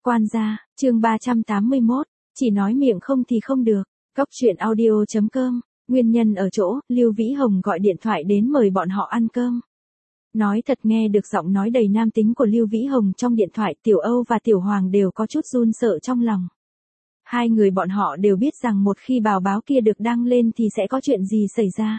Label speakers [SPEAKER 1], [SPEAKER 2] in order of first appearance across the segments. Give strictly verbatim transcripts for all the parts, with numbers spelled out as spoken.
[SPEAKER 1] Quan gia, chương ba trăm tám mươi mốt, chỉ nói miệng không thì không được. Cốc truyện audio chấm com, nguyên nhân ở chỗ, Lưu Vĩ Hồng gọi điện thoại đến mời bọn họ ăn cơm. Nói thật, nghe được giọng nói đầy nam tính của Lưu Vĩ Hồng trong điện thoại, Tiểu Âu và Tiểu Hoàng đều có chút run sợ trong lòng. Hai người bọn họ đều biết rằng một khi bào báo kia được đăng lên thì sẽ có chuyện gì xảy ra.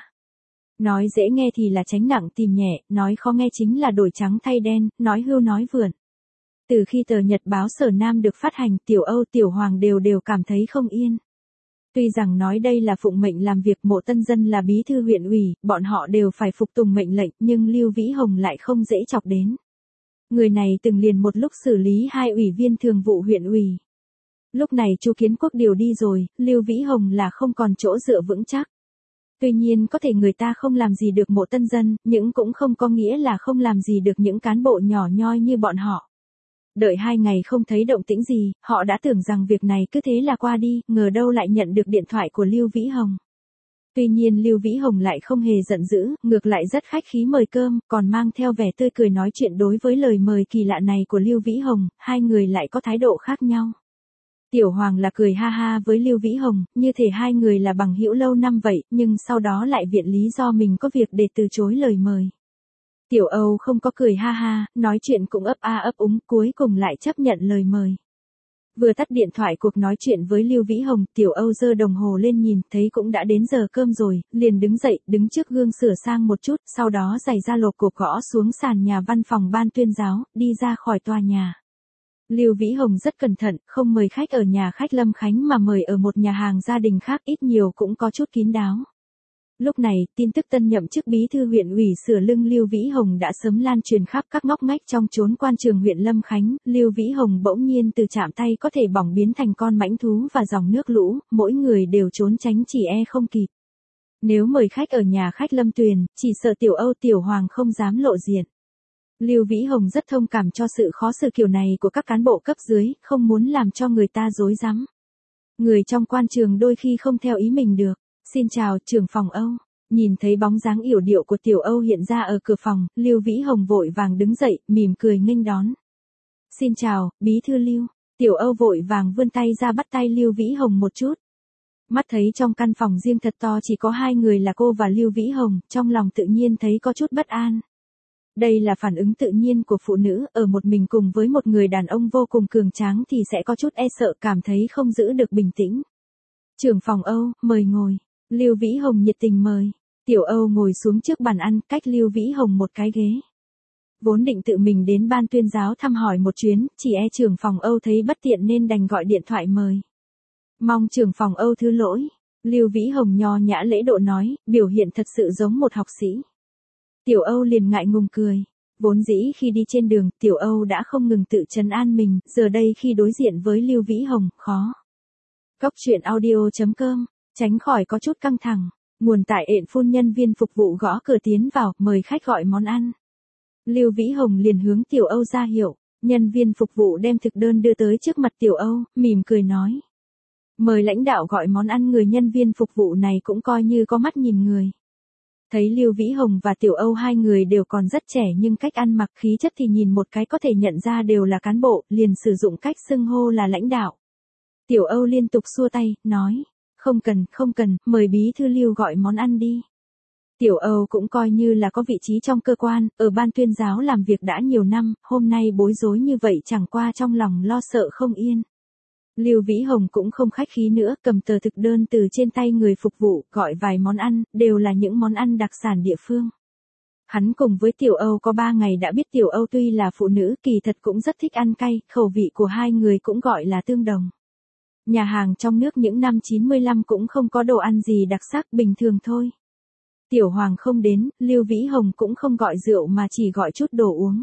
[SPEAKER 1] Nói dễ nghe thì là tránh nặng tìm nhẹ, nói khó nghe chính là đổi trắng thay đen, nói hưu nói vượn. Từ khi tờ Nhật báo Sở Nam được phát hành, Tiểu Âu Tiểu Hoàng đều đều cảm thấy không yên. Tuy rằng nói đây là phụng mệnh làm việc, Mộ Tân Dân là bí thư huyện ủy, bọn họ đều phải phục tùng mệnh lệnh, nhưng Lưu Vĩ Hồng lại không dễ chọc đến. Người này từng liền một lúc xử lý hai ủy viên thường vụ huyện ủy. Lúc này Chu Kiến Quốc điều đi rồi, Lưu Vĩ Hồng là không còn chỗ dựa vững chắc. Tuy nhiên có thể người ta không làm gì được Mộ Tân Dân, nhưng cũng không có nghĩa là không làm gì được những cán bộ nhỏ nhoi như bọn họ. Đợi hai ngày không thấy động tĩnh gì, họ đã tưởng rằng việc này cứ thế là qua đi, ngờ đâu lại nhận được điện thoại của Lưu Vĩ Hồng. Tuy nhiên Lưu Vĩ Hồng lại không hề giận dữ, ngược lại rất khách khí mời cơm, còn mang theo vẻ tươi cười nói chuyện. Đối với lời mời kỳ lạ này của Lưu Vĩ Hồng, hai người lại có thái độ khác nhau. Tiểu Hoàng là cười ha ha với Lưu Vĩ Hồng, như thể hai người là bằng hữu lâu năm vậy, nhưng sau đó lại viện lý do mình có việc để từ chối lời mời. Tiểu Âu không có cười ha ha, nói chuyện cũng ấp a ấp úng, cuối cùng lại chấp nhận lời mời. Vừa tắt điện thoại cuộc nói chuyện với Lưu Vĩ Hồng, Tiểu Âu giơ đồng hồ lên nhìn, thấy cũng đã đến giờ cơm rồi, liền đứng dậy, đứng trước gương sửa sang một chút, sau đó giày da lộp cộp gõ xuống sàn nhà văn phòng ban tuyên giáo, đi ra khỏi tòa nhà. Lưu Vĩ Hồng rất cẩn thận, không mời khách ở nhà khách Lâm Khánh mà mời ở một nhà hàng gia đình khác, ít nhiều cũng có chút kín đáo. Lúc này, tin tức tân nhậm chức bí thư huyện ủy sửa lưng Lưu Vĩ Hồng đã sớm lan truyền khắp các ngóc ngách trong chốn quan trường huyện Lâm Khánh. Lưu Vĩ Hồng bỗng nhiên từ chạm tay có thể bỏng biến thành con mãnh thú và dòng nước lũ, mỗi người đều trốn tránh chỉ e không kịp. Nếu mời khách ở nhà khách Lâm Tuyền, chỉ sợ Tiểu Âu Tiểu Hoàng không dám lộ diện. Lưu Vĩ Hồng rất thông cảm cho sự khó xử kiểu này của các cán bộ cấp dưới, không muốn làm cho người ta rối rắm. Người trong quan trường đôi khi không theo ý mình được. Xin chào, trưởng phòng Âu. Nhìn thấy bóng dáng yểu điệu của Tiểu Âu hiện ra ở cửa phòng, Lưu Vĩ Hồng vội vàng đứng dậy, mỉm cười nghênh đón. Xin chào, bí thư Lưu. Tiểu Âu vội vàng vươn tay ra bắt tay Lưu Vĩ Hồng một chút. Mắt thấy trong căn phòng riêng thật to chỉ có hai người là cô và Lưu Vĩ Hồng, trong lòng tự nhiên thấy có chút bất an. Đây là phản ứng tự nhiên của phụ nữ, ở một mình cùng với một người đàn ông vô cùng cường tráng thì sẽ có chút e sợ, cảm thấy không giữ được bình tĩnh. Trưởng phòng Âu, mời ngồi. Lưu Vĩ Hồng nhiệt tình mời. Tiểu Âu ngồi xuống trước bàn ăn, cách Lưu Vĩ Hồng một cái ghế. Vốn định tự mình đến ban tuyên giáo thăm hỏi một chuyến, chỉ e trưởng phòng Âu thấy bất tiện nên đành gọi điện thoại mời. Mong trưởng phòng Âu thứ lỗi. Lưu Vĩ Hồng nho nhã lễ độ nói, biểu hiện thật sự giống một học sĩ. Tiểu Âu liền ngại ngùng cười. Vốn dĩ khi đi trên đường, Tiểu Âu đã không ngừng tự trấn an mình, giờ đây khi đối diện với Lưu Vĩ Hồng, khó. Cốc truyện audio chấm com, tránh khỏi có chút căng thẳng. Nguồn tại ện phun nhân viên phục vụ gõ cửa tiến vào, mời khách gọi món ăn. Lưu Vĩ Hồng liền hướng Tiểu Âu ra hiệu, nhân viên phục vụ đem thực đơn đưa tới trước mặt Tiểu Âu, mỉm cười nói. Mời lãnh đạo gọi món ăn. Người nhân viên phục vụ này cũng coi như có mắt nhìn người. Thấy Lưu Vĩ Hồng và Tiểu Âu hai người đều còn rất trẻ nhưng cách ăn mặc khí chất thì nhìn một cái có thể nhận ra đều là cán bộ, liền sử dụng cách xưng hô là lãnh đạo. Tiểu Âu liên tục xua tay, nói, không cần, không cần, mời bí thư Lưu gọi món ăn đi. Tiểu Âu cũng coi như là có vị trí trong cơ quan, ở ban tuyên giáo làm việc đã nhiều năm, hôm nay bối rối như vậy chẳng qua trong lòng lo sợ không yên. Lưu Vĩ Hồng cũng không khách khí nữa, cầm tờ thực đơn từ trên tay người phục vụ, gọi vài món ăn, đều là những món ăn đặc sản địa phương. Hắn cùng với Tiểu Âu có ba ngày đã biết Tiểu Âu tuy là phụ nữ kỳ thật cũng rất thích ăn cay, khẩu vị của hai người cũng gọi là tương đồng. Nhà hàng trong nước những năm chín mươi lăm cũng không có đồ ăn gì đặc sắc, bình thường thôi. Tiểu Hoàng không đến, Lưu Vĩ Hồng cũng không gọi rượu mà chỉ gọi chút đồ uống.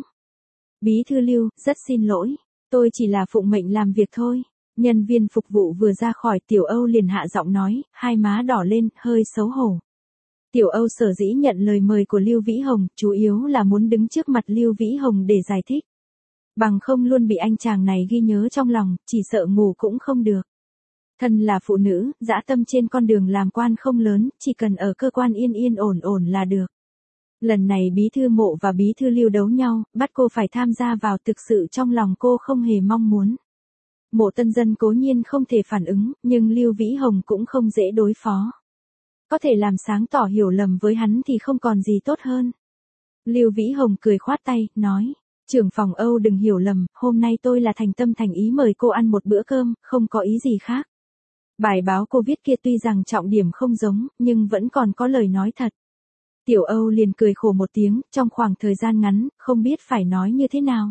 [SPEAKER 1] Bí thư Lưu, rất xin lỗi, tôi chỉ là phụng mệnh làm việc thôi. Nhân viên phục vụ vừa ra khỏi, Tiểu Âu liền hạ giọng nói, hai má đỏ lên, hơi xấu hổ. Tiểu Âu sở dĩ nhận lời mời của Lưu Vĩ Hồng, chủ yếu là muốn đứng trước mặt Lưu Vĩ Hồng để giải thích. Bằng không luôn bị anh chàng này ghi nhớ trong lòng, chỉ sợ ngủ cũng không được. Thân là phụ nữ, dã tâm trên con đường làm quan không lớn, chỉ cần ở cơ quan yên yên ổn ổn là được. Lần này bí thư Mộ và bí thư Lưu đấu nhau, bắt cô phải tham gia vào, thực sự trong lòng cô không hề mong muốn. Mộ Tân Dân cố nhiên không thể phản ứng, nhưng Lưu Vĩ Hồng cũng không dễ đối phó. Có thể làm sáng tỏ hiểu lầm với hắn thì không còn gì tốt hơn. Lưu Vĩ Hồng cười khoát tay, nói, trưởng phòng Âu đừng hiểu lầm, hôm nay tôi là thành tâm thành ý mời cô ăn một bữa cơm, không có ý gì khác. Bài báo cô viết kia tuy rằng trọng điểm không giống, nhưng vẫn còn có lời nói thật. Tiểu Âu liền cười khổ một tiếng, trong khoảng thời gian ngắn, không biết phải nói như thế nào.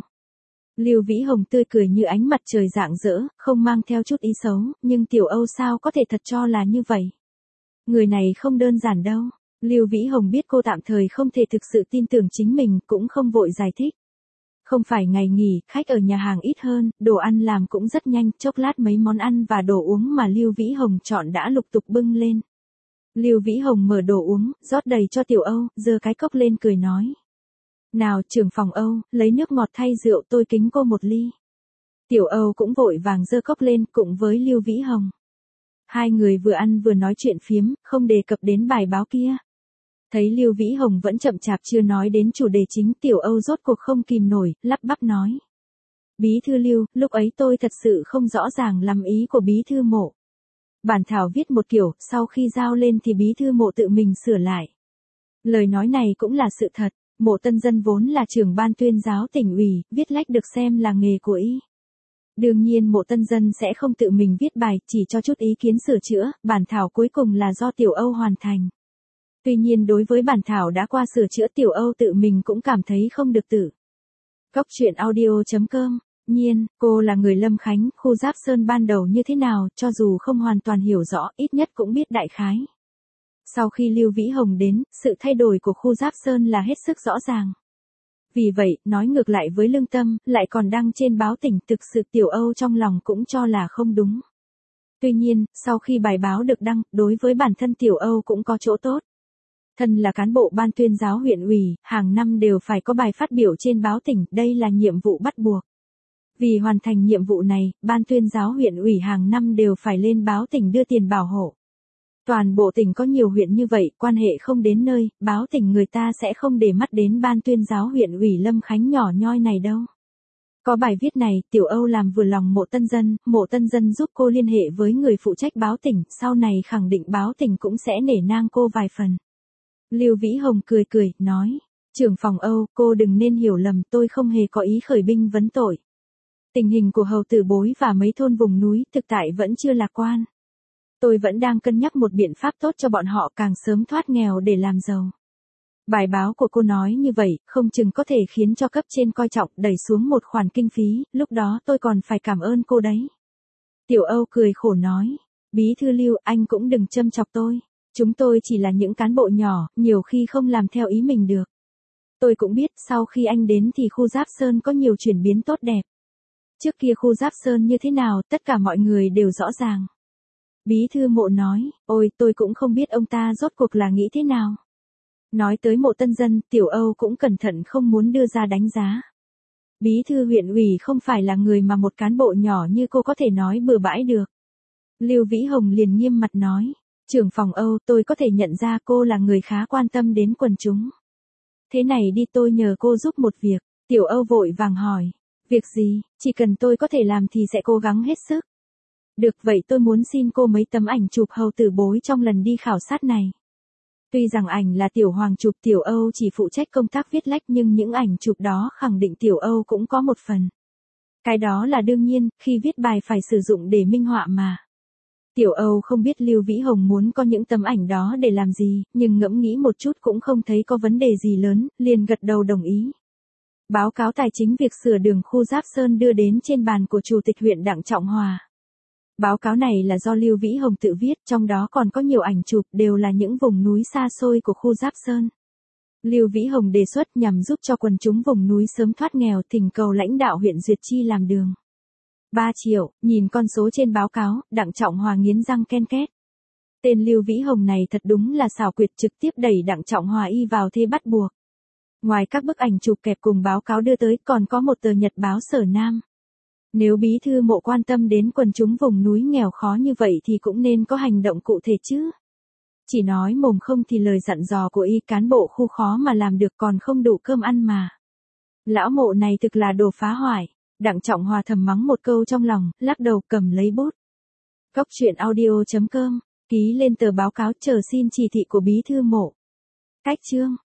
[SPEAKER 1] Lưu Vĩ Hồng tươi cười như ánh mặt trời rạng rỡ, không mang theo chút ý xấu, nhưng Tiểu Âu sao có thể thật cho là như vậy. Người này không đơn giản đâu. Lưu Vĩ Hồng biết cô tạm thời không thể thực sự tin tưởng chính mình, cũng không vội giải thích. Không phải ngày nghỉ, khách ở nhà hàng ít hơn, đồ ăn làm cũng rất nhanh, chốc lát mấy món ăn và đồ uống mà Lưu Vĩ Hồng chọn đã lục tục bưng lên. Lưu Vĩ Hồng mở đồ uống, rót đầy cho Tiểu Âu, giơ cái cốc lên cười nói. Nào trưởng phòng Âu, lấy nước ngọt thay rượu tôi kính cô một ly. Tiểu Âu cũng vội vàng giơ cốc lên cùng với Lưu Vĩ Hồng. Hai người vừa ăn vừa nói chuyện phiếm, không đề cập đến bài báo kia. Thấy Lưu Vĩ Hồng vẫn chậm chạp chưa nói đến chủ đề chính, Tiểu Âu rốt cuộc không kìm nổi, lắp bắp nói. Bí thư Lưu, lúc ấy tôi thật sự không rõ ràng lắm ý của bí thư Mộ. Bản thảo viết một kiểu, sau khi giao lên thì bí thư Mộ tự mình sửa lại. Lời nói này cũng là sự thật, Mộ Tân Dân vốn là trưởng ban tuyên giáo tỉnh ủy, viết lách được xem là nghề của y. Đương nhiên Mộ Tân Dân sẽ không tự mình viết bài, chỉ cho chút ý kiến sửa chữa, bản thảo cuối cùng là do Tiểu Âu hoàn thành. Tuy nhiên đối với bản thảo đã qua sửa chữa Tiểu Âu tự mình cũng cảm thấy không được tự. Cóc truyện audio chấm com. Nhiên, cô là người Lâm Khánh, khu Giáp Sơn ban đầu như thế nào, cho dù không hoàn toàn hiểu rõ, ít nhất cũng biết đại khái. Sau khi Lưu Vĩ Hồng đến, sự thay đổi của khu Giáp Sơn là hết sức rõ ràng. Vì vậy, nói ngược lại với lương tâm, lại còn đăng trên báo tỉnh, thực sự Tiểu Âu trong lòng cũng cho là không đúng. Tuy nhiên, sau khi bài báo được đăng, đối với bản thân Tiểu Âu cũng có chỗ tốt. Thân là cán bộ ban tuyên giáo huyện ủy, hàng năm đều phải có bài phát biểu trên báo tỉnh, đây là nhiệm vụ bắt buộc. Vì hoàn thành nhiệm vụ này, ban tuyên giáo huyện ủy hàng năm đều phải lên báo tỉnh đưa tiền bảo hộ. Toàn bộ tỉnh có nhiều huyện như vậy, quan hệ không đến nơi, báo tỉnh người ta sẽ không để mắt đến ban tuyên giáo huyện ủy Lâm Khánh nhỏ nhoi này đâu. Có bài viết này, Tiểu Âu làm vừa lòng Mộ Tân Dân, Mộ Tân Dân giúp cô liên hệ với người phụ trách báo tỉnh, sau này khẳng định báo tỉnh cũng sẽ nể nang cô vài phần. Lưu Vĩ Hồng cười cười, nói, trưởng phòng Âu, cô đừng nên hiểu lầm, tôi không hề có ý khởi binh vấn tội. Tình hình của Hầu Tử Bối và mấy thôn vùng núi thực tại vẫn chưa lạc quan. Tôi vẫn đang cân nhắc một biện pháp tốt cho bọn họ càng sớm thoát nghèo để làm giàu. Bài báo của cô nói như vậy, không chừng có thể khiến cho cấp trên coi trọng, đẩy xuống một khoản kinh phí, lúc đó tôi còn phải cảm ơn cô đấy. Tiểu Âu cười khổ nói, bí thư Lưu, anh cũng đừng châm chọc tôi. Chúng tôi chỉ là những cán bộ nhỏ, nhiều khi không làm theo ý mình được. Tôi cũng biết, sau khi anh đến thì khu Giáp Sơn có nhiều chuyển biến tốt đẹp. Trước kia khu Giáp Sơn như thế nào, tất cả mọi người đều rõ ràng. Bí thư Mộ nói, ôi, tôi cũng không biết ông ta rốt cuộc là nghĩ thế nào. Nói tới Mộ Tân Dân, Tiểu Âu cũng cẩn thận không muốn đưa ra đánh giá. Bí thư huyện ủy không phải là người mà một cán bộ nhỏ như cô có thể nói bừa bãi được. Lưu Vĩ Hồng liền nghiêm mặt nói, trưởng phòng Âu, tôi có thể nhận ra cô là người khá quan tâm đến quần chúng. Thế này đi, tôi nhờ cô giúp một việc. Tiểu Âu vội vàng hỏi, việc gì, chỉ cần tôi có thể làm thì sẽ cố gắng hết sức. Được vậy, tôi muốn xin cô mấy tấm ảnh chụp Hầu Tử Bối trong lần đi khảo sát này. Tuy rằng ảnh là Tiểu Hoàng chụp, Tiểu Âu chỉ phụ trách công tác viết lách, nhưng những ảnh chụp đó khẳng định Tiểu Âu cũng có một phần. Cái đó là đương nhiên, khi viết bài phải sử dụng để minh họa mà. Tiểu Âu không biết Lưu Vĩ Hồng muốn có những tấm ảnh đó để làm gì, nhưng ngẫm nghĩ một chút cũng không thấy có vấn đề gì lớn, liền gật đầu đồng ý. Báo cáo tài chính việc sửa đường khu Giáp Sơn đưa đến trên bàn của Chủ tịch huyện Đặng Trọng Hòa. Báo cáo này là do Lưu Vĩ Hồng tự viết, trong đó còn có nhiều ảnh chụp, đều là những vùng núi xa xôi của khu Giáp Sơn. Lưu Vĩ Hồng đề xuất nhằm giúp cho quần chúng vùng núi sớm thoát nghèo, thỉnh cầu lãnh đạo huyện duyệt chi làm đường. ba triệu, nhìn con số trên báo cáo, Đặng Trọng Hòa nghiến răng ken két. Tên Lưu Vĩ Hồng này thật đúng là xảo quyệt, trực tiếp đẩy Đặng Trọng Hòa y vào thế bắt buộc. Ngoài các bức ảnh chụp kẹp cùng báo cáo đưa tới, còn có một tờ nhật báo Sở Nam. Nếu bí thư Mộ quan tâm đến quần chúng vùng núi nghèo khó như vậy thì cũng nên có hành động cụ thể chứ. Chỉ nói mồm không thì lời dặn dò của y cán bộ khu khó mà làm được, còn không đủ cơm ăn mà. Lão Mộ này thực là đồ phá hoại. Đặng Trọng Hòa thầm mắng một câu trong lòng, lắc đầu cầm lấy bút. Cóc truyện audio chấm com, ký lên tờ báo cáo chờ xin chỉ thị của bí thư Mộ. Cách chương.